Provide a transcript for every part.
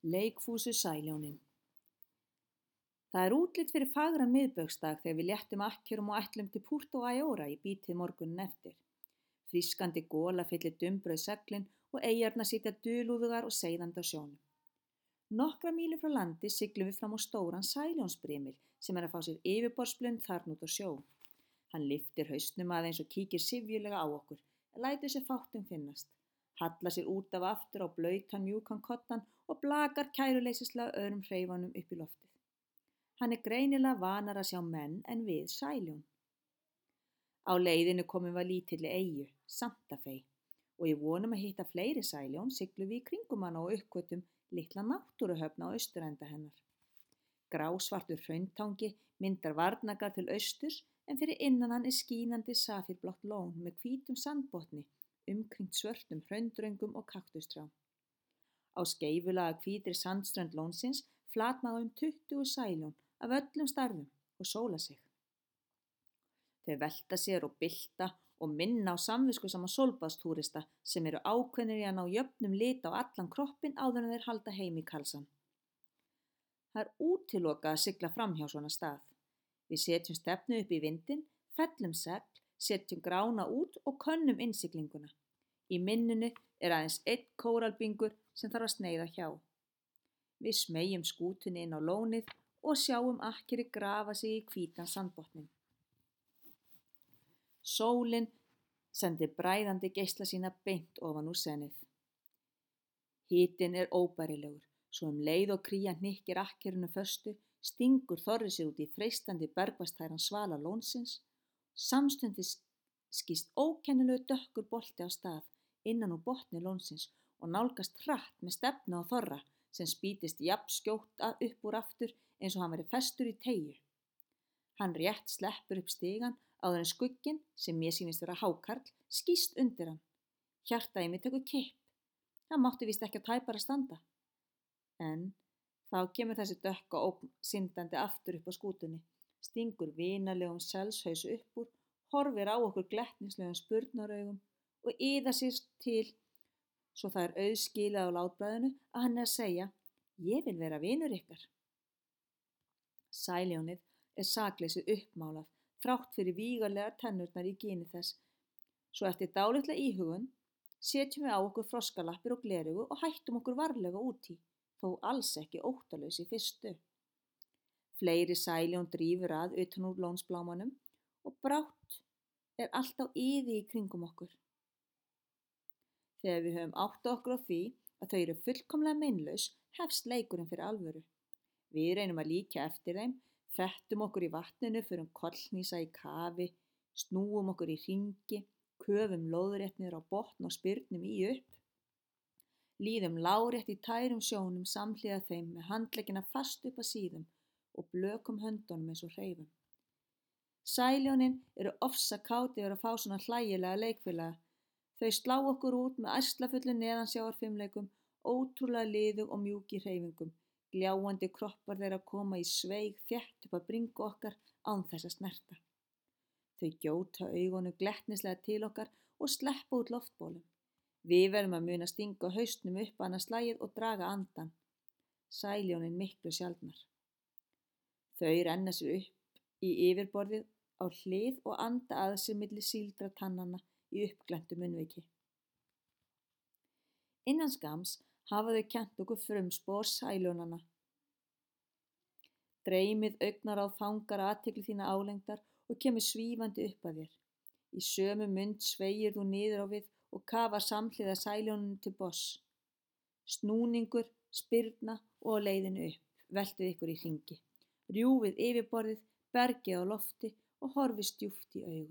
Leikfúsu sæljónin. Það er útlit fyrir fagran miðbaugsdag þegar við léttum akkjurum og ætlum til Puerto Ayora í bítið morgunin eftir. Frískandi gola fyllir dumbbrauð seglin og eyjarnar sitja dulúðugar og seiðandi á sjónum. Nokkra mílu frá landi siglum við fram á stóran sæljónsbrimil sem er að fá sér yfirborðsblund þarna út á sjó. Hann lyftir hausnum aðeins og kíkir syfjulega á okkur, en lætur sér fátt finnast. Hallar sér út af aftur á blautan mjúkan koddann og blakar kæruleysislega öðrum hreyfanum upp í loftið. Hann er greinilega vanar að sjá menn en við sæljón. Á leiðinu komum við að lítilli eyju, Santa Fe, og í vonum að hitta fleiri sæljón siglum við í kringum hana og uppgötvum litla náttúruhöfn á austurenda hennar. Grásvartur hrauntangi myndar varnargarð til austurs en fyrir innan hann er skínandi safírblátt lón með hvítum sandbotni umkringt svörtum hraundraungum og kaktustrjám. Á skeifulaga hvítri sandströnd lónsins flatmaga 20 sæljón af öllum stærðum og sóla sig. Þau velta sér og bylta og minna á samviskusama sólbaðstúrista sem eru ákveðnir í að ná jöfnum lit á allan kroppinn áður en þeir halda heim í kalsan. Það er útilokað að sigla framhjá svona stað. Við setjum stefnu upp í vindinn, fellum segl, setjum grána út og könnum innsiglinguna. Í minninu er aðeins einn kóralbingur sem þarf að sneiða hjá. Við smeygjum skútunni inn á lónið og sjáum akkeri grafa sig í hvítan sandbotnin. Sólin sendir bræðandi geisla sína beint ofan úr senið. Hitinn er óbærilegur, svo leið og krían hnykkir akkerinu föstu, stingur þorri sér út í freistandi bergvastæran svala lónsins. Samstundis skýst ókennilegu dökkur bolti á stað innan úr botni lónsins og nálgast hratt með stefnu á þorra sem spýtist jafn skjótt upp úr aftur eins og hann væri festur í teygju. Hann rétt sleppur upp stigann áður en skugginn, sem mér sýnist vera hákarl, skýst undir hann. Hjartað í mér tekur kipp. Það mátti víst ekki á tæpara standa. En þá kemur þessi dökka ógn syndandi aftur upp á skútunni, stingur vinalegum selshausu upp úr, horfir á okkur glettnislegum spurnaraugum og iðar sér til svo það er auðskilið á látbragðinu að hann er að segja: Ég vil vera vinur ykkar. Sæljónið er sakleysið uppmálað, þrátt fyrir vígalegar tennurnar í gini þess. Svo eftir dálitla íhugun setjum við á okkur froskalappir og gleraugu og hættum okkur varlega út í, þó alls ekki óttalaus í fyrstu. Fleiri sæljón drífur að utan úr lónsblámanum og brátt er allt á iði í kringum okkur. Þegar við höfum áttað okkur á því að þau eru fullkomlega meinlaus, hefst leikurinn fyrir alvöru. Við reynum að líkja eftir þeim, fettum okkur í vatninu, förum kollhnýsa í kafi, snúum okkur í hringi, köfum lóðrétt niður á botn og spyrnum í upp. Líðum lárétt í tærum sjónum samhliða þeim með handleggina fast upp að síðum og blökum höndunum eins og hreyfum. Sæljónin eru ofsakát yfir að fá svona hlægilega leikfélaga. Þau slá okkur út með ærslafullu neðansjávarfimleikum, ótrúlega liðug og mjúk í hreyfingum. Gljáandi kroppar þeirra koma í sveig þétt upp að bringu okkar án þess að snerta. Þau gjóta augunum glettnislega til okkar og sleppa út loftbólum. Við verðum að muna stinga hausnum upp annað slagið og draga andan. Sæljónin miklu sjaldnar. Þau renna sér upp í yfirborðið á hlið og anda að sér milli síldra tannanna í uppglenntu munnviki. Innan skamms hafa þau kennt okkur frumspor sæljónanna. Dreymið augnaráð fangar athygli þína álengdar og kemur svífandi upp að þér. Í sömu mund sveigir þú niður á við og kafar samhliða sæljónunum til botns. Snúningur, spyrna og á leiðinu upp, veltið ykkur í hringi. Rjúfið yfirborðið, bergið á lofti og horfið djúpt í augu.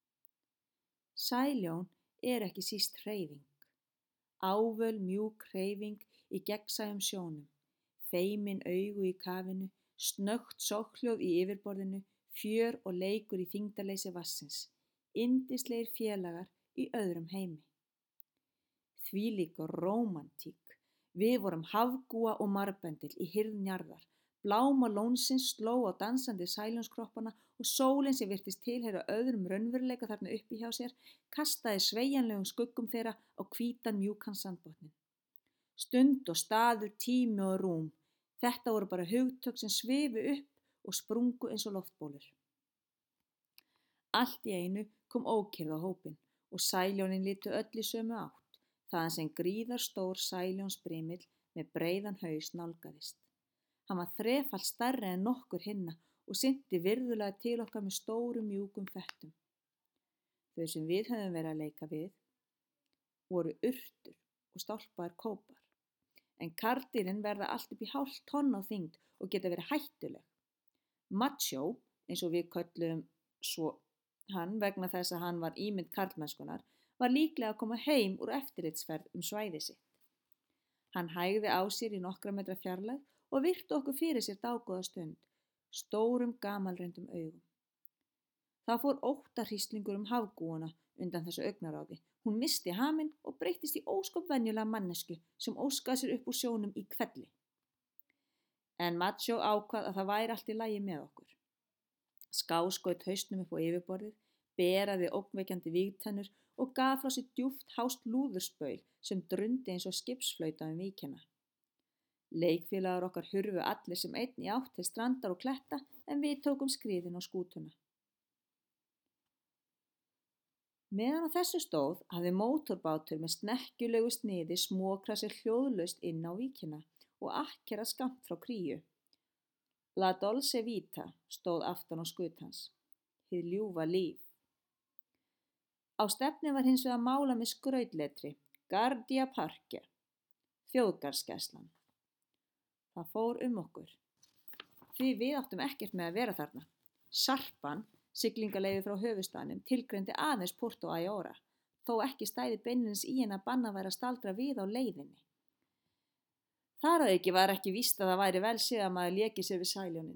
Sæljón er ekki síst hreyfing. Ávöl mjúk hreyfing í gegnsæjum sjónum, feimin augu í kafinu, snöggt soghljóð í yfirborðinu, fjör og leikur í þyngdarleysi vatnsins, yndislegir félagar í öðrum heimi. Þvílík rómantík. Við vorum hafgúa og marbendil í hirð njarðar. Bláma lónsins sló á dansandi sæljónskroppana og sólin sem virtist tilheyra öðrum raunveruleika þarna uppi hjá sér kastaði sveigjanlegum skuggum þeirra á hvítan mjúkan sandbotninn. Stund og staður, tími og rúm. Þetta voru bara hugtök sem svifu upp og sprungu eins og loftbólur. Allt í einu kom ókyrrð á hópinn og sæljónin litu öll í sömu átt, þaðan sem gríðarstór sæljónsbrimill með breiðan haus nálgaðist. Hann var þrefalt stærri en nokkur hinna og synti virðulega til okkar með stórum mjúkum fettum. Þau sem við höfðum verið að leika við voru urtur og stálpaðir kópar, en karldýrin verða allt upp í hálft tonn á þyngd og geta verið hættuleg. Macho, eins og við kölluðum svo hann vegna þess að hann var ímynd karlmennskunar, var líklega að koma heim úr eftirlitsferð svæði sitt. Hann hægði á sér í nokkra metra fjarlægð og virti okkur fyrir sér dágóða stund, stórum gamalreyndum augum. Það fór óttahríslingur hafgúuna undan þessu augnaráði. Hún missti haminn og breyttist í ósköp venjulega mannesku sem óskaði sér upp úr sjónum í hvelli. En Macho ákvað að það væri allt í lagi með okkur. Skáskaut hausnum upp á yfirborðið, beraði ógnvekjandi vígtennur og gaf frá sér djúpt hást lúðursbaul sem drundi eins og skipsflauta víkina. Leikfélagar okkar hurfu allir sem einn í átt til strandar og kletta en við tókum skriðin á skútuna. Meðan á þessu stóð hafði mótorbátur með snekkjulegu sniði smokrað sér hljóðlaust inn á víkina og akkerað skammt frá Kríu. La Dolce Vita stóð aftan á skutans, hið ljúfa líf. Á stefni var hins vegar málað með skrautletri, Guardia Parque, þjóðgarðsgæslan. Það fór okkur, því við áttum ekkert með að vera þarna. Sarpan, siglingaleyfi frá höfuðstaðnum, tilgreindi aðeins Porto Ayora, þó ekki stæði beinlínis í henni að bannað væri að staldra við á leiðinni. Þar að auki var ekki víst að það væri vel séð að maður léki sér við sæljónin.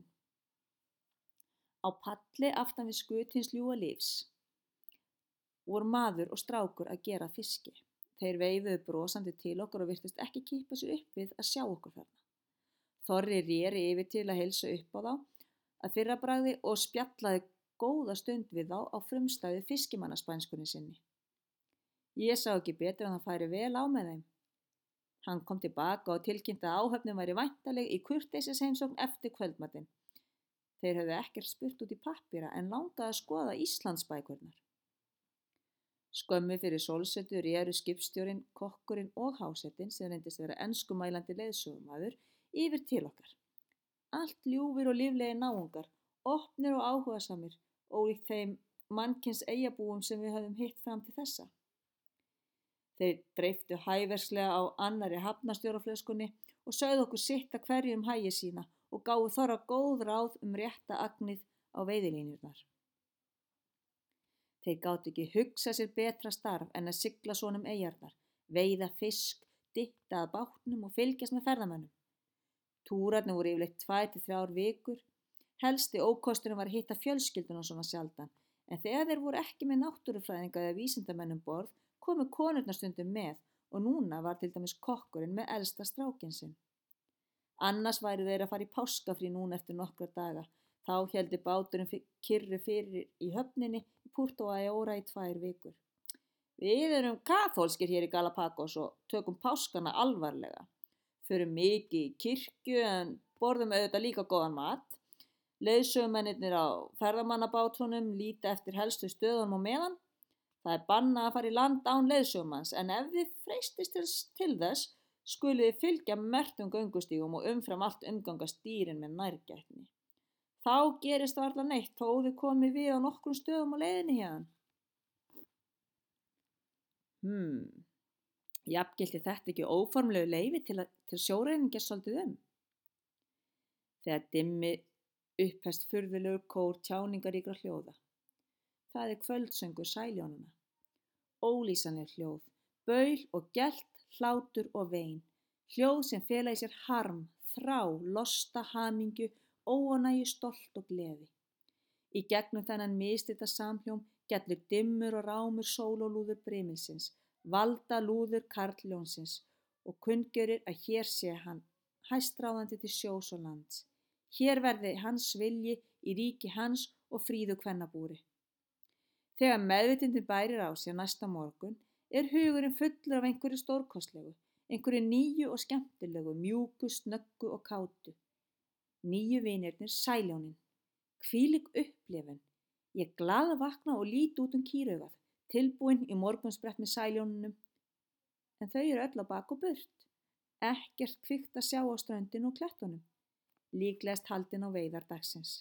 Á palli aftan við skut hins ljúfa lífs voru maður og strákur að gera fiski. Þeir veifuðu brosandi til okkur og virtust ekki kippa sig upp við að sjá okkur þarna. Þorri réri yfir til að heilsa upp á þá að fyrrabragði og spjallaði góða stund við þá á frumstæðu fiskimannaspænskunni sinni. Ég sá ekki betur en það færi vel á með þeim. Hann kom tilbaka og tilkynnti að áhöfnin væri væntanleg í kurteisisheimsókn eftir kvöldmatinn. Þeir höfðu ekkert spurt út í pappíra en langaði að skoða Íslandsbækurnar. Skömmu fyrir sólsetur réru skipstjórinn, kokkurinn og hásetinn, sem reyndist vera enskumælandi leiðsögumaður, yfir til okkar. Allt ljúfir og líflegir náungar, opnir og áhugasamir, ólíkt þeim mannkyns eyjabúum sem við höfðum hitt fram til þessa. Þeir dreiftu hæverslega á annarri hafnarstjóraflöskunni og sögðu okkur sitt að hverju hagi sína og gáfu Þorra góð ráð rétta agnið á veiðilínurnar. Þeir gátu ekki hugsað sér betra starf en að sigla svona eyjarnar, veiða fisk, dytta að bátnum og fylgjast með ferðamönnum. Túrarnir voru yfirleitt 2 til 3 vikur. Helsti ókosturinn var að hitta fjölskylduna svona sjaldan, en þegar þeir voru ekki með náttúrufræðinga eða vísindamennum borð, komu konurnar stundum með og núna var til dæmis kokkurinn með elsta strákinn sinn. Annars væru þeir að fara í páskafrí núna eftir nokkra daga. Þá héldi báturinn kyrru fyrir í höfninni í Porto Ayora í 2 vikur. Við erum kaþólskir hér í Galapagos og tökum páskana alvarlega. Förum mikið í kirkju en borðum auðvitað líka góðan mat. Leiðsögumennirnir á ferðamannabátunum líta eftir helstu stöðunum á meðan. Það bannað að fara í land án leiðsögumanns en ef þið freistist til þess skuluð þið fylgja merktum göngustígum og umfram allt umgangast dýrin með nærgætni. Þá gerist varla neitt þó þið komið við á nokkrum stöðum á leiðinni héðan. Jafngilti þetta ekki óformlegu leyfi til sjóræningja svolítið Þegar dimmi upphefst furðulegur kór tjáningaríkra hljóða. Það kvöldsöngur sæljónanna. Ólýsanleg hljóð, baul og gelt, hlátur og vein. Hljóð sem fela í sér harm, þrá, losta, hamingju, óánægju, stolt og gleði. Í gegnum þennan mislita samhljóm gellur dimmur og rámur sólólúður brimilsins, valda lúður karlljónsins og kunngjörðir að hér sé hann, hæstráðandi til sjós og lands. Hér verði hans vilji í ríki hans og fríðu kvennabúri. Þegar meðvitundin bærir á sér næsta morgun hugurinn fullur af einhverju stórkostlegu, Einhverju nýju og skemmtilegu, mjúku, snöggu og kátu. Nýju vinirnir, sæljónin. Hvílík upplifun. Ég glaðvakna og lít út kýraugað, tilbúin í morgunsprett með sæljónunum. En þau eru öll á bak og burt. Ekkert kvikt að sjá á ströndinu og klettunum. Líklegast haldin á veiðar dagsins.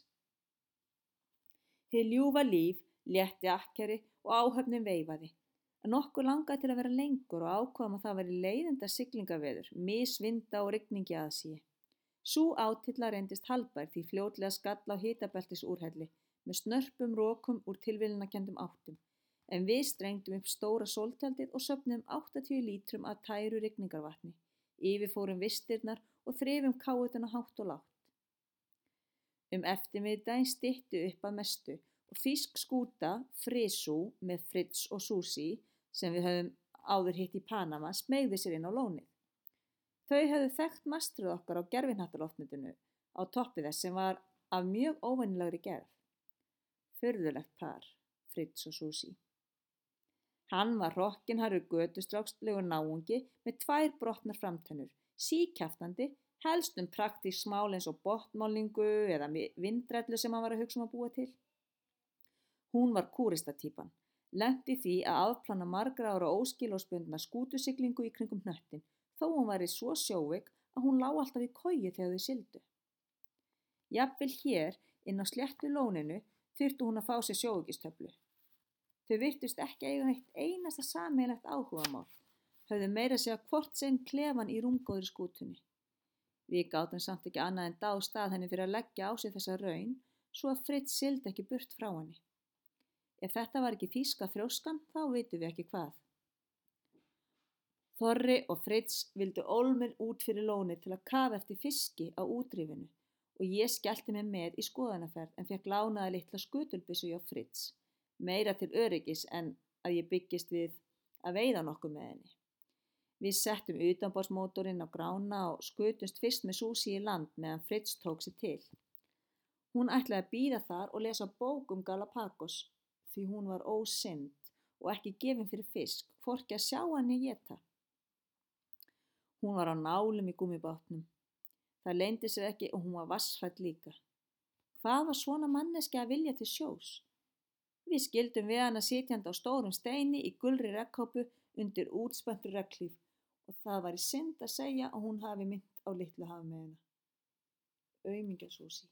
Hið ljúfa líf létti akkeri og áhöfnin veifaði. Nokkur langaði til að vera lengur og ákváðum að það væri leiðinda siglingaveður, misvinda og rigning í aðsigi. Sú átilla reyndist haldbær því fljótlega skall á hitabeltisúrhelli með snörpum rokum úr tilviljanakenndum áttum, en við strengdum upp stóra sóltjaldið og söfnuðum 80 lítrum af tæru rigningarvatni, yfirfórum vistirnar og þrifum káetuna hátt og lágt. Eftirmiðdaginn stytti upp að mestu og þýsk skúta, Frisú með Fritz og Susi, sem við höfum áður hitt í Panama, smeygði sér inn á lónið. Þau höfðu þekkt mastrið okkar á gervihnattarloftnetinu á toppi þess sem var af mjög óvenjulegri gerð. Furðulegt par, Fritz og Susi. Hann var hrokkinharður götustrákslegur náungi með 2 brotnar framtennur, síkjaftandi, helst praktísk smál eins og botnmálningu eða vindrellu sem hann var að hugsa að búa til. Hún var kúristatýpan, lenti því að afplana margra ára óskilorðsbundna skútusiglingu í kringum hnöttin, þó hún væri svo sjóveik að hún lá alltaf í koju þegar þau sigldu. Jafnvel hér, inn á sléttu lóninu, þyrfti hún að fá sér sjóveikistöflu. Þau virtust ekki eiga eitt einasta sameiginlegt áhugamál, höfðu meira að segja hvort sinn klefan í rúmgóðri skútunni. Við gátum samt ekki annað en dáð stað henni fyrir að leggja á sig þessa raun, svo að Fritz sigldi ekki burt frá henni. Ef þetta var ekki þýska þrjóskan, þá vitum við ekki hvað. Þorri og Fritz vildu ólmir út fyrir lónið til að kafa eftir fiski á útrífinu og ég skellti mig með í skoðanaferð en fékk lánaða litla skutulbyssu hjá Fritz, meira til öryggis en að ég byggist við að veiða nokkuð með henni. Við settum utanborðsmótorinn á grána og skutumst fyrst með Susi í land meðan Fritz tók sig til. Hún ætlaði að bíða þar og lesa bók Galapagos því hún var ósynd og ekki gefin fyrir fisk, hvorki að sjá hann né éta. Hún var á nálum í gúmmíbátnum. Það leyndi sér ekki og hún var vatnshrædd líka. Hvað var svona manneskja að vilja til sjós? Við skildum við hana sitjandi á stórum steini í gulri regnkápu undir útspenntu regnhlíf og það væri synd að segja að hún hafi minnt á litlu hafmeyjuna. Aumingja Susi.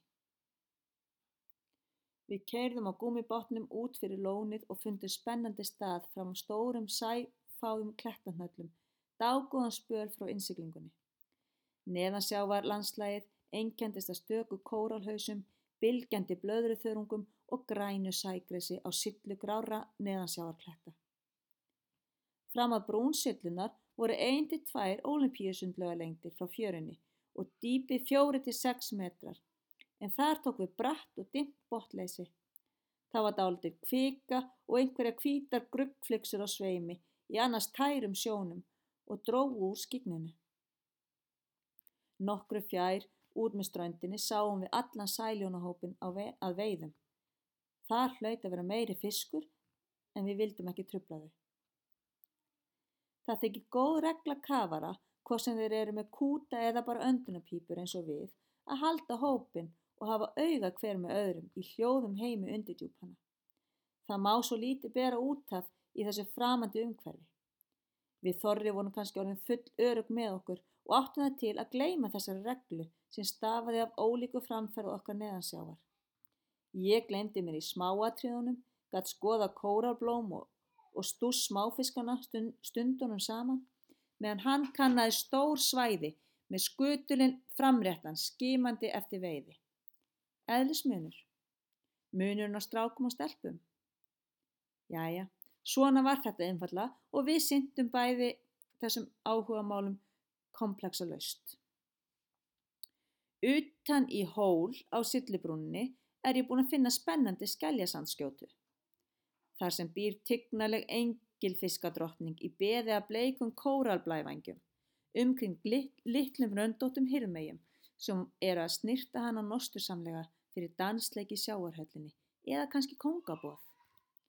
Við keyrðum á gúmmíbátnum út fyrir lónið og fundum spennandi stað fram á stórum sæfáum klettahnöllum, dágóðan spöl frá innsiglingunni. Neðansjávar landslagið einkenndist af stöku kóralhausum, bylgjandi blöðruþörungum og grænu sægresi á sillu grárra neðansjávarkletta. Fram að brúnsillunar voru 1-2 ólympíusundlaugalengdir frá fjörunni og dýpið 4-6 metrar, en þar tók við bratt og dimmt botnleysi. Það var dálítil kvika og einhverjar hvítar gruggflyksur á sveimi í annars tærum sjónum og drógu úr skyggninu. Nokkru fjær út með ströndinni sáum við allan sæljónahópinn að veiðum. Þar hlaut að vera meiri fiskur en við vildum ekki trufla þau. Það þykir góð regla kafara, hvort sem þeir eru með kúta eða bara öndunarpípur eins og við, að halda hópinn og hafa auga hver með öðrum í hljóðum heimi undirdjúpanna. Það má svo lítið bera út af í þessu framandi umhverfi. Við Þorri vorum kannski orðin full örugg með okkur og áttum það til að gleyma þessari reglu sem stafaði af ólíku framferð okkar neðansjávar. Ég gleymdi mér í smáatriðunum, gat skoða kóralblóm og stúss smáfiskana stundunum saman, meðan hann kannaði stór svæði með skutulinn framréttan skimandi eftir veiði. Eðlismunur. Munurinn á strákum og stelpum. Jæja, svona var þetta einfaldlega og við sinntum bæði þessum áhugamálum komplexalaust. Utan í hól á Sillubrúninni er ég búin að finna spennandi skeljasandskjótu. Þar sem býr tignaleg engilfiskadrottning í beði af bleikum kóralblævængjum, umkring litlum röndóttum hirðmeyjum sem eru að snirta hana nostursamlega fyrir dansleik í sjávarhöllinni eða kannski kóngaboð.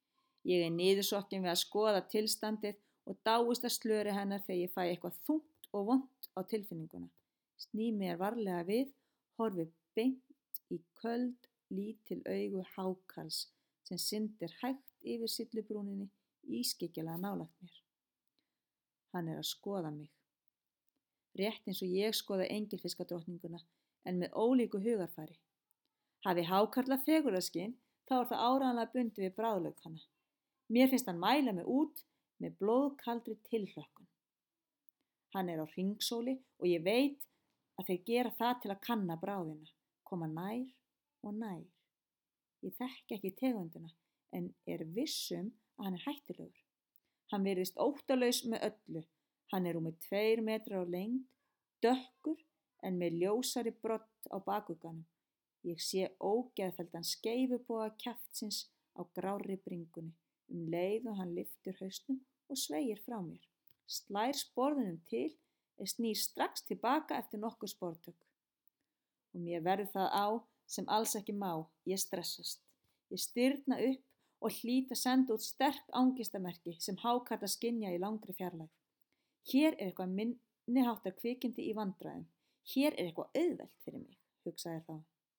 Ég niðursokkin við að skoða tilstandið og dáist að slöri hennar þegar ég fæ eitthvað þungt og vont á tilfinninguna. Sný mér varlega við, horfi beint í köld, lítil augu hákarls sem syndir hægt yfir sillubrúninni ískyggilega nálægt mér. Hann að skoða mig. Rétt eins og ég skoða engilfiskadrottninguna, en með ólíku hugarfari. Hafi hákarla fegurðarskyn, þá það áreiðanlega bundið við bragðlauk hana. Mér finnst hann mæla mig út með blóðkaldri tilhlökkun. Hann á hringsóli og ég veit að þeir gera það til að kanna bráðina, koma nær og nær. Ég þekki ekki tegundina, en vissum að hann hættulegur. Hann virðist óttalaus með öllu. Hann rúmir 2 metrar á lengd, dökkur en með ljósari brodd á bakugganum. Ég sé ógeðfelldan skeifuboga kjaftsins á grárri bringunni, leið og hann lyftir hausnum og sveigir frá mér. Slær sporðinum til, snýr strax tilbaka eftir nokkur sportök. Og mér verður það á sem alls ekki má, ég stressast. Ég stirðna upp og hlýt að senda út sterk angistamerki sem hákarlar skynja í langri fjarlægð. Hér eitthvað minniháttar kvikindi í vandræðum. Hér eitthvað auðvelt fyrir mig, hugsaði þá.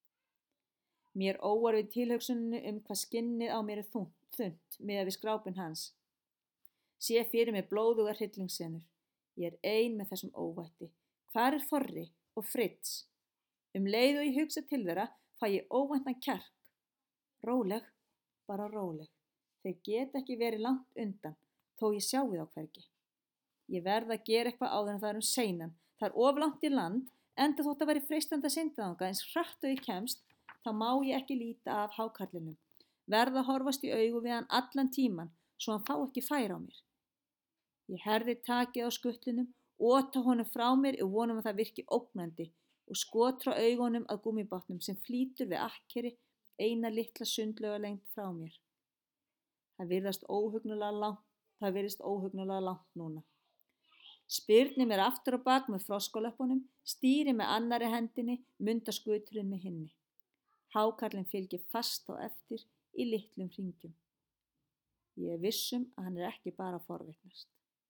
Mér óar við tilhugsuninu hvað skinnið á mér þunnt miðað við skrápinn hans. Sé fyrir mig blóðugar hryllingssenur. Ég ein með þessum óvætti. Hvar Þorri og Fritz? Leið og ég hugsa til þeirra, fæ ég óvæntan kjark. Róleg, bara róleg. Þeir geta ekki verið langt undan, þó ég sjái þá hvergi. Ég verð að gera eitthvað áður en það seinan. Það of langt í land, enda þótt að væri freistandi að synda þangað eins hratt og ég kemst, þá má ég ekki líta af hákarlinum. Verð að horfast í augu við hann allan tíman, svo hann fá ekki færi á mér. Ég herði takið á skutlinum, ota honum frá mér og vonum að það virki ógnandi og skotra augunum að gúmmíbátnum sem flýtur við akkeri eina litla sundlaugalengd frá mér. Það virðist óhugnulega langt núna. Spyrni mér aftur á bak með froskalöppunum, stýri með annarri hendinni, munda skuturinn með hinni. Hákarlinn fylgir fast á eftir í litlum hringjum. Ég vissum að hann ekki bara að forvitnast.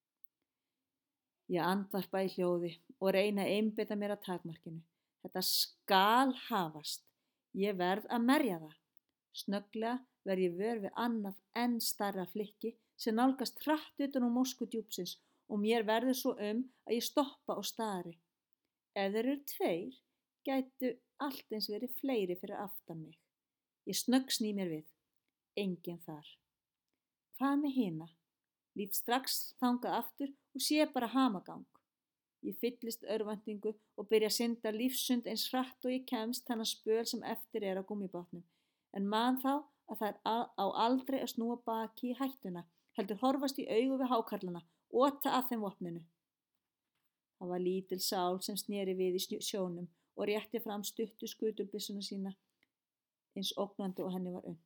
Ég andvarpa í hljóði og reyna að einbeita mér að takmarkinu. Þetta skal hafast. Ég verð að merja það. Snögglega verð ég vör við annað enn stærra flykki sem nálgast hratt utan úr moskudjúpsins og mér verður svo að ég stoppa og stari. Ef þeir eru 2, gætu allt eins verið fleiri fyrir aftan mig. Ég snöggsný mér við. Enginn þar. Hvað með hina? Lít strax þangað aftur og sé bara hamagang. Ég fyllist örvæntingu og byrja að synda lífsund eins hratt og ég kemst þennan spöl sem eftir á gúmmíbátnum. En man þá að það á aldrei að snúa baki í hættuna, heldur horfast í augu við hákarlana, ota að þeim vopninu. Það var lítil sál sem sneri við í sjónum og rétti fram stuttu skutulbyssuna sína eins ógnandi og henni var unnt.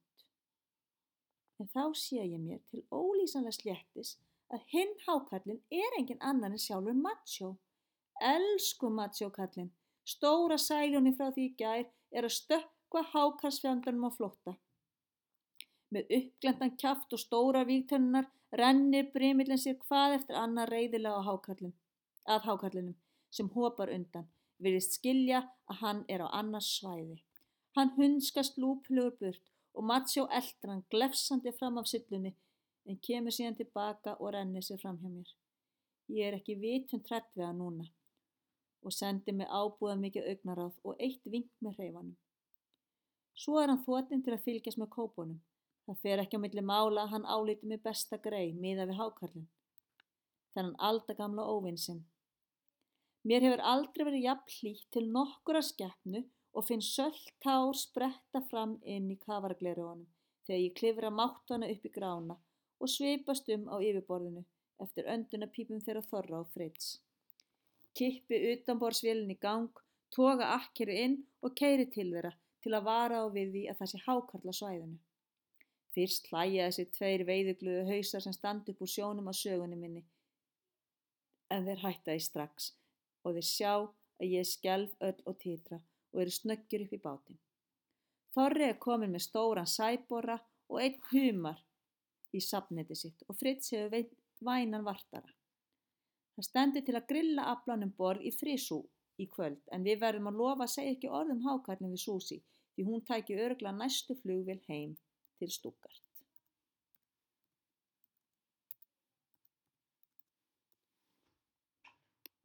En þá sé ég mér til ólýsanlegs léttis að hinn hákarlinn engin annar en sjálfur Macho. Elsku Macho kallinn, stóra sæljónin frá því í gær að stökkva hákarlsfjandanum á flótta. Með uppglentan kjaft og stórar vígtennurnar rennir brimillinn sér hvað eftir annað reiðilega að hákarlinum sem hopar undan, virðist skilja að hann á annars svæði. Hann hundskast lúplugur burt og Macho eltir hann glefsandi fram af syllunni en kemur síðan tilbaka og rennir sér fram hjá mér. Ég ekki vitund hrædd við hann núna og sendi mig ábúðarmikið augnaráð og eitt vink með hreifanum. Svo hann þotinn til að fylgjast með kópunum. Það fer ekki á milli mála að hann álíti mig besta grey miðað við hákarlinn. Þennan aldagamla óvin sinn. Mér hefur aldrei verið jafn hlýtt til nokkurrar skepnu og finn sölt tár spretta fram inn í kafaragleraugunum þegar ég klifra máttana upp í grána og svipast á yfirborðinu eftir öndunarpípum þeirra Þorra og Fritz. Kippi utanborðsvélinn í gang, toga akkeri inn og keyri til þeirra til að vara á við því að það sé hákarl á svæðinu. Fyrst hlæja þessi 2 veiðugluðu hausar sem standa upp úr sjónum á sögunni minni, en þeir hætta því strax og þeir sjá að ég skelf öll og titra og eru snöggjur upp í bátinn. Þorri kominn með stóran sæbora og einn humar í safneti sitt og Fritz hefur vænan vartara. Það stendur til að grilla aflann um borð í Frisú í kvöld en við verðum að lofa að segja ekki orð um hákarlinn við Susie því hún tæki örugglega næstu flugvél heim til Stuttgart.